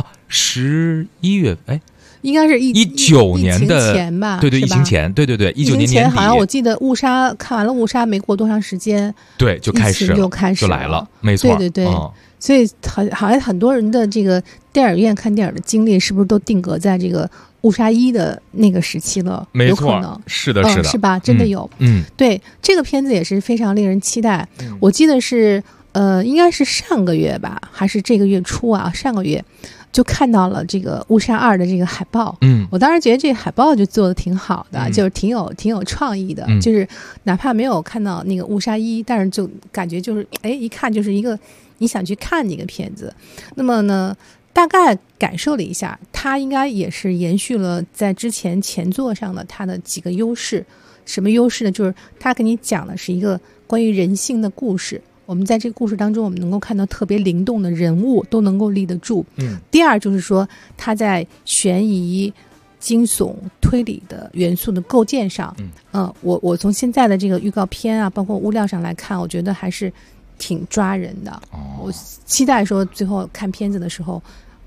11月， 应该是 19年的前吧？ 对，疫情前，对，19年年底。 好像我记得误杀看完了，误杀没过多长时间， 对，就开始就来了，没错， 对。所以好像很多人的这个电影院看电影的经历，是不是都定格在这个误杀1的那个时期了？ 没错， 有可能是的， 是吧？真的有，对，这个片子也是非常令人期待。我记得是应该是上个月吧，还是这个月初啊？上个月就看到了这个《误杀2》的这个海报。我当时觉得这个海报就做的挺好的，就是挺有创意的。就是哪怕没有看到那个《误杀1》，但是就感觉就是一看就是一个你想去看的一个片子。那么呢，大概感受了一下，它应该也是延续了在之前前作上的它的几个优势。什么优势呢？就是它给你讲的是一个关于人性的故事。我们在这个故事当中，我们能够看到特别灵动的人物都能够立得住。第二就是说，它在悬疑、惊悚、推理的元素的构建上，我从现在的这个预告片啊，包括物料上来看，我觉得还是挺抓人的。我期待说最后看片子的时候，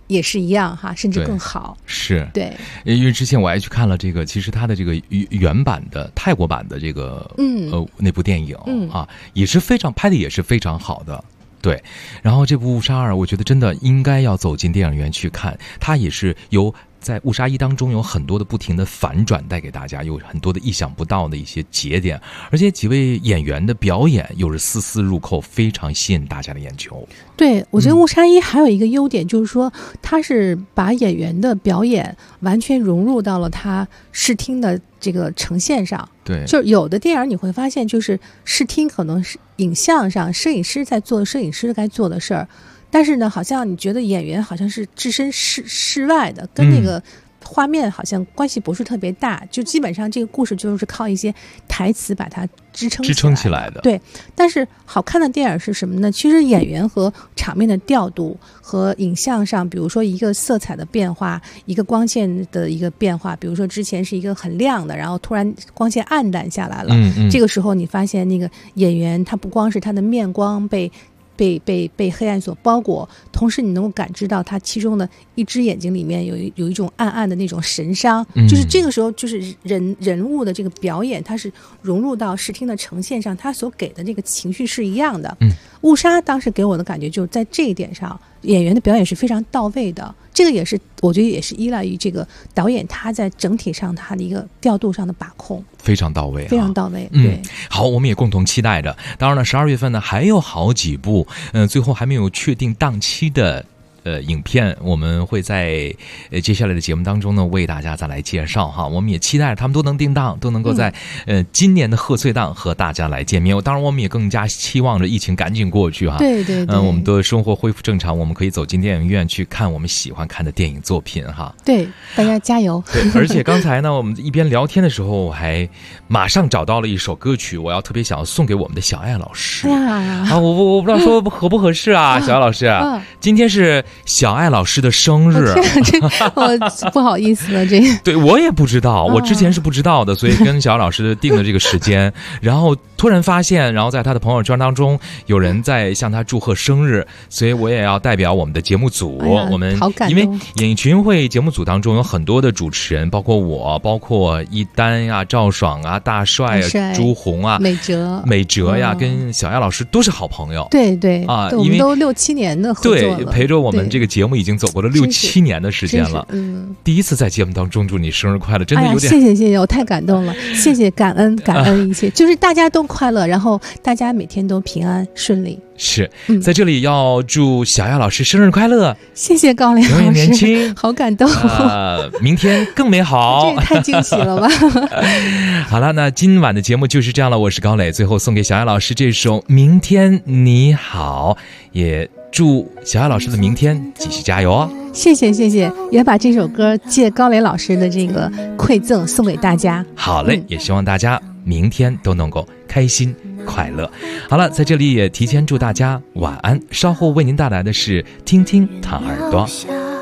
也是一样哈，甚至更好。 是， 对， 因为之前我还去看了这个，其实它的这个原版的泰国版的这个那部电影啊，也是拍的也是非常好的。对，然后这部《误杀2》，我觉得真的应该要走进电影院去看，它也是在《误杀1》当中有很多的不停的反转带给大家，有很多的意想不到的一些节点，而且几位演员的表演又是丝丝入扣，非常吸引大家的眼球。 对，我觉得《误杀1》还有一个优点，就是说它是把演员的表演完全融入到了他视听的这个呈现上。 对， 就有的电影你会发现，就是视听可能是影像上摄影师在做摄影师该做的事儿，但是呢，好像你觉得演员好像是置身事外的，跟那个画面好像关系不是特别大，就基本上这个故事就是靠一些台词把它支撑起来的。对，但是好看的电影是什么呢？其实演员和场面的调度和影像上，比如说一个色彩的变化，一个光线的一个变化，比如说之前是一个很亮的，然后突然光线暗淡下来了，这个时候你发现那个演员他不光是他的面光被黑暗所包裹，同时你能够感知到他其中的一只眼睛里面有一种暗暗的那种神伤，就是这个时候就是人物的这个表演，它是融入到视听的呈现上，他所给的这个情绪是一样的。误杀当时给我的感觉就是在这一点上，演员的表演是非常到位的。这个也是我觉得也是依赖于这个导演他在整体上他的一个调度上的把控， 非常到位， 非常到位。对， 好，我们也共同期待着。当然了，12月份呢还有好几部，最后还没有确定档期的影片，我们会在接下来的节目当中呢为大家再来介绍哈。我们也期待他们都能定档，都能够在今年的贺岁档和大家来见面。当然，我们也更加期望着疫情赶紧过去哈。 对对对， 我们的生活恢复正常，我们可以走进电影院去看我们喜欢看的电影作品哈。 对，大家加油。 对，而且刚才呢，我们一边聊天的时候，我还马上找到了一首歌曲，我要特别想要送给我们的小艾老师。我不知道说合不合适啊，小艾老师，今天是小艾老师的生日， 我不好意思了，这对我也不知道，我之前是不知道的，所以跟小艾老师定了这个时间，然后突然发现，然后在他的朋友圈当中有人在向他祝贺生日，所以我也要代表我们的节目组，我们因为演艺群英会节目组当中有很多的主持人，包括我，包括一丹呀、赵爽啊、大帅啊、朱红啊、美哲呀，跟小艾老师都是好朋友。 对对啊，因为都6、7年的合作了， 对，陪着我们这个节目已经走过了6、7年的时间了。第一次在节目当中祝你生日快乐，真的有点谢谢，我太感动了，谢谢，感恩一切，就是大家都快乐，然后大家每天都平安顺利。 是，在这里要祝小艾老师生日快乐， 谢谢高磊老师， 永远年轻， 好感动， 明天更美好， 这也太惊喜了吧。 好了，那今晚的节目就是这样了，我是高磊，最后送给小艾老师这首《明天你好》，也祝小艾老师的明天继续加油哦。 谢谢，也把这首歌借高磊老师的这个馈赠送给大家。 好嘞，也希望大家明天都能够开心快乐。好了，在这里也提前祝大家晚安，稍后为您带来的是听听躺耳朵。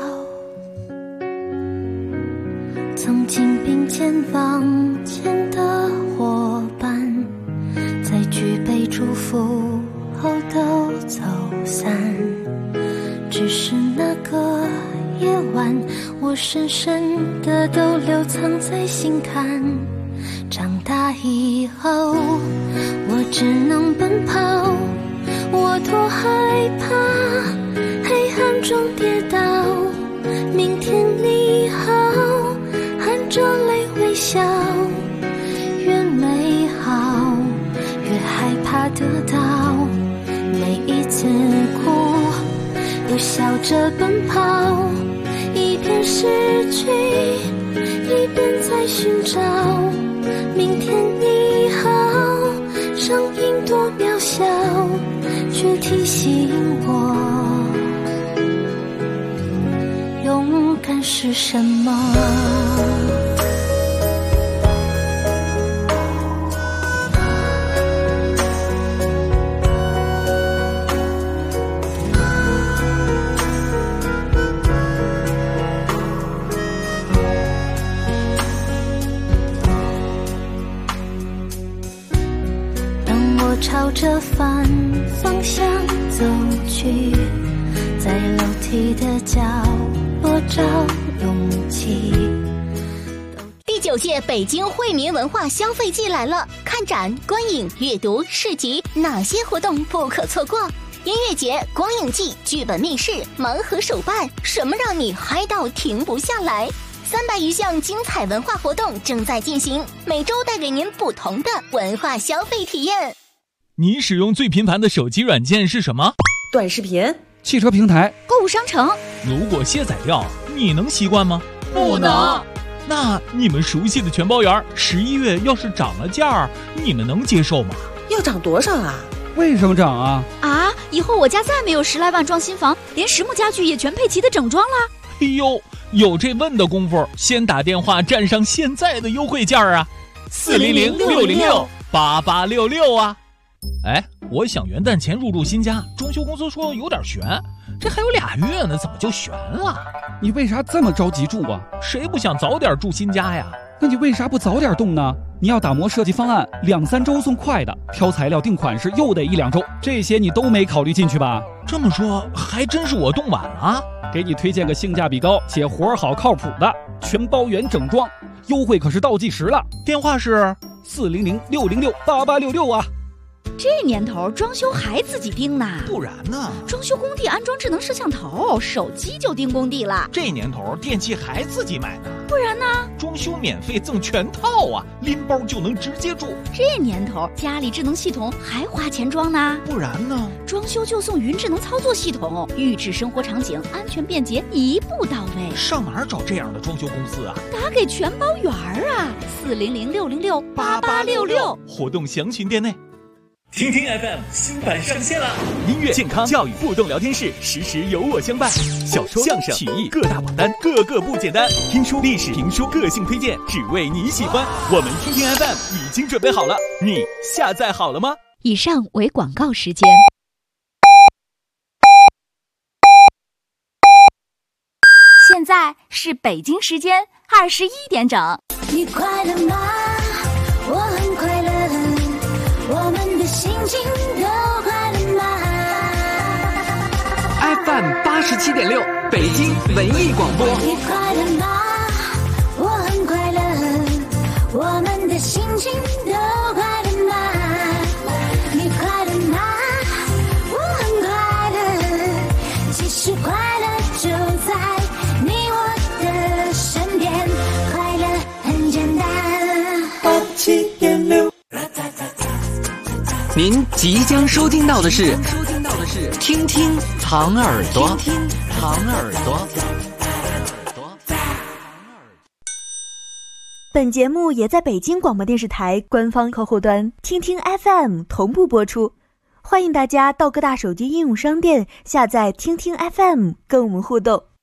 曾经并肩往前的伙伴，在举杯祝福后都走散，只是那个夜晚，我深深的都留藏在心坎。长大以后，我只能奔跑，我多害怕黑暗中跌倒。明天你好，含着泪微笑，越美好越害怕得到，每一次哭又笑着奔跑，一边失去一边在寻找。明天你好，声音多渺小，却提醒我勇敢是什么。朝着反方向走去， 在楼梯的角落找勇气。 第9届北京惠民文化消费季来了，看展、观影、阅读、市集，哪些活动不可错过？音乐节、光影季、剧本密室、盲盒手办，什么让你嗨到停不下来？300余项精彩文化活动正在进行，每周带给您不同的文化消费体验。 你使用最频繁的手机软件是什么？ 短视频、 汽车平台、 购物商城。 如果卸载掉，你能习惯吗？ 不能。 那你们熟悉的全包园11月要是涨了价，你们能接受吗？ 要涨多少啊？ 为什么涨啊？ 啊，以后我家再没有10来万装新房，连实木家具也全配齐的整装了。 哎呦，有这问的功夫，先打电话占上现在的优惠价啊！400-606-8866啊！哎，我想元旦前入住新家，装修公司说有点悬，这还有2月呢，怎么就悬了？ 你为啥这么着急住啊？ 谁不想早点住新家呀？ 那你为啥不早点动呢？你要打磨设计方案，2、3周送快的，挑材料定款式又得1、2周，这些你都没考虑进去吧？ 这么说，还真是我动晚了。 给你推荐个性价比高且活好靠谱的全包园整装，优惠可是倒计时了。 电话是 400-606-8866啊！ 这年头装修还自己盯呢？ 不然呢？ 装修工地安装智能摄像头，手机就盯工地了。 这年头电器还自己买呢？ 不然呢？ 装修免费赠全套啊，拎包就能直接住。 这年头家里智能系统还花钱装呢？ 不然呢？ 装修就送云智能操作系统，预制生活场景，安全便捷，一步到位。 上哪儿找这样的装修公司啊？ 打给全包园啊，400-606-8866， 活动详询店内。 听听 FM 新版上线了，音乐、健康、教育、互动聊天室，时时有我相伴。小说、相声、曲艺各大榜单，个个不简单。听书、历史、评书，个性推荐，只为你喜欢。我们听听 FM 已经准备好了，你下载好了吗？ 以上为广告时间。 现在是北京时间21点整。 你快乐吗？我很快乐。我们的心情都快乐吗 ？FM 87.6，北京文艺广播。 你快乐吗？我很快乐。我们的心情都快乐吗？你快乐吗？我很快乐。其实快乐就在你我的身边，快乐很简单。87.6。 您即将收听到的是听听糖耳朵，听听糖耳朵。 本节目也在北京广播电视台官方客户端听听 FM 同步播出，欢迎大家到各大手机应用商店下载听听 FM 跟我们互动。